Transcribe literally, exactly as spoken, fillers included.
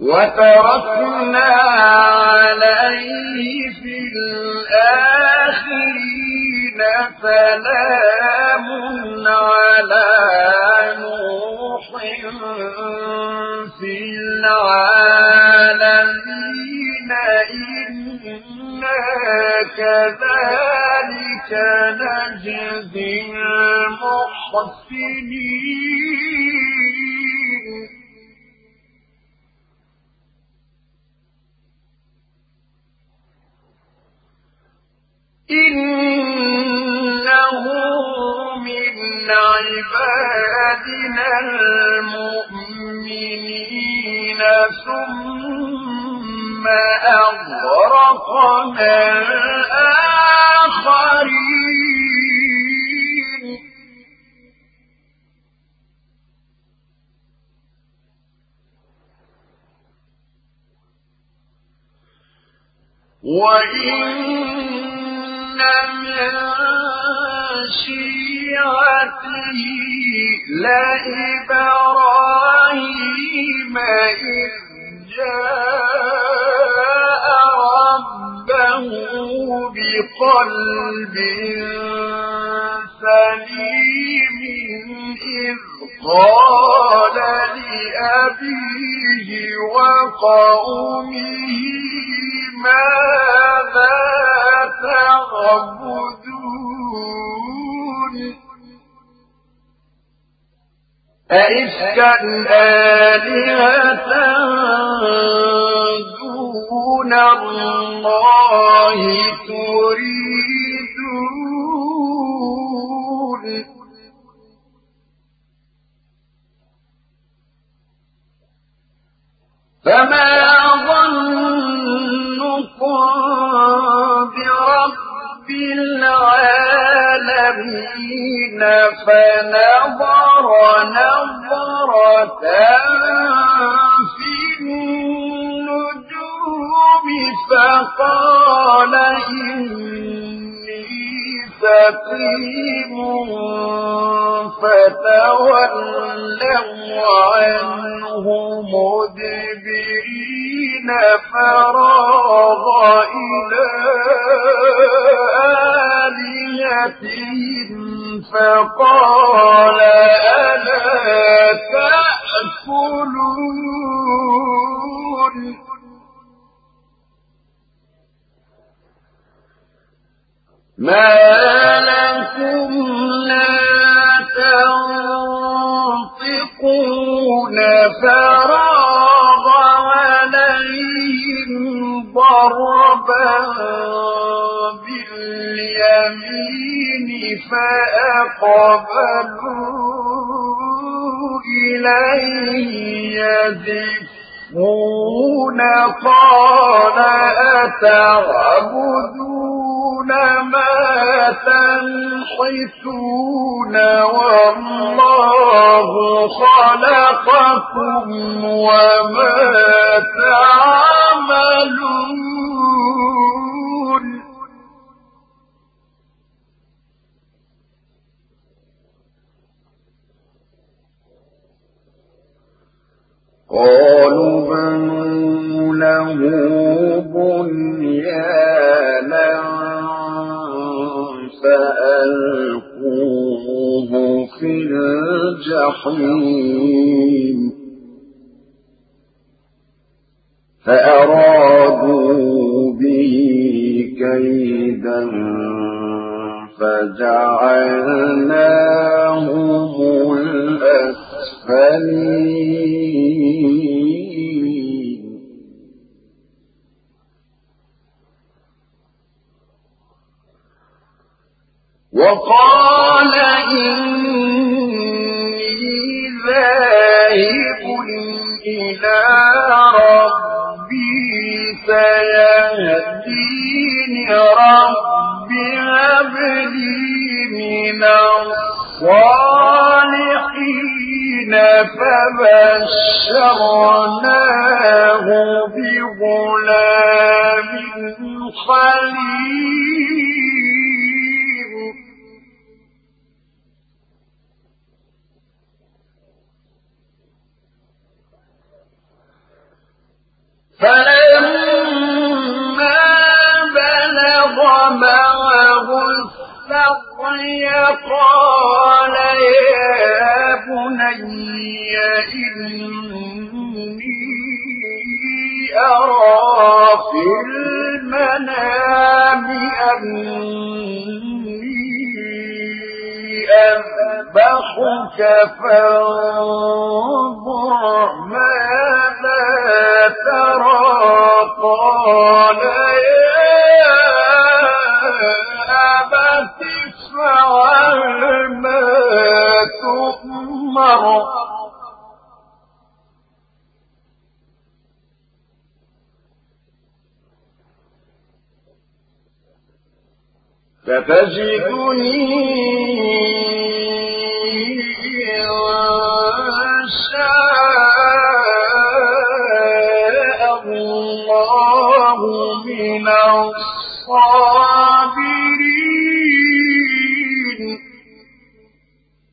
وتركنا عليه في الآخرين سلام على نوح في العالمين إنا كذلك نجزي المحسنين إنه من عبادنا المؤمنين ثم أغرقنا الآخرين وإن من شيعته لإبراهيم إذ جاء ربه بقلب سليم إذ قال لأبيه وقومه ماذا تعبدون أئفكا آلهة دون الله تريدون فما ظنكم برب العالمين فنظر نظرة في النجوم فقال إني سقيم فتولوا عنه مدبرين فراغ إلى آلهتهم فقال ألا تأكلون ما لكم لا تنطقون فراغ عليهم ضربا باليمين فأقبلوا إليه يزفون قال أتعبدون ما تنحتون والله خلقكم وما تعملون قالوا بنوا له بنيانا فألقوه في الجحيم فأرادوا به كيدا فجعلناهم الأسفلين وقال إني ذاهب إلى ربي سيهدين رب هب لي من الصالحين فبشرناه بغلام حليم فلما بلغ معه السعي قال يا بني إني أرى في المنام أني أذبحك فانظر ماذا ترى قال يا أبت افعل ما تؤمر ستجدني إن شاء الله من الصابرين.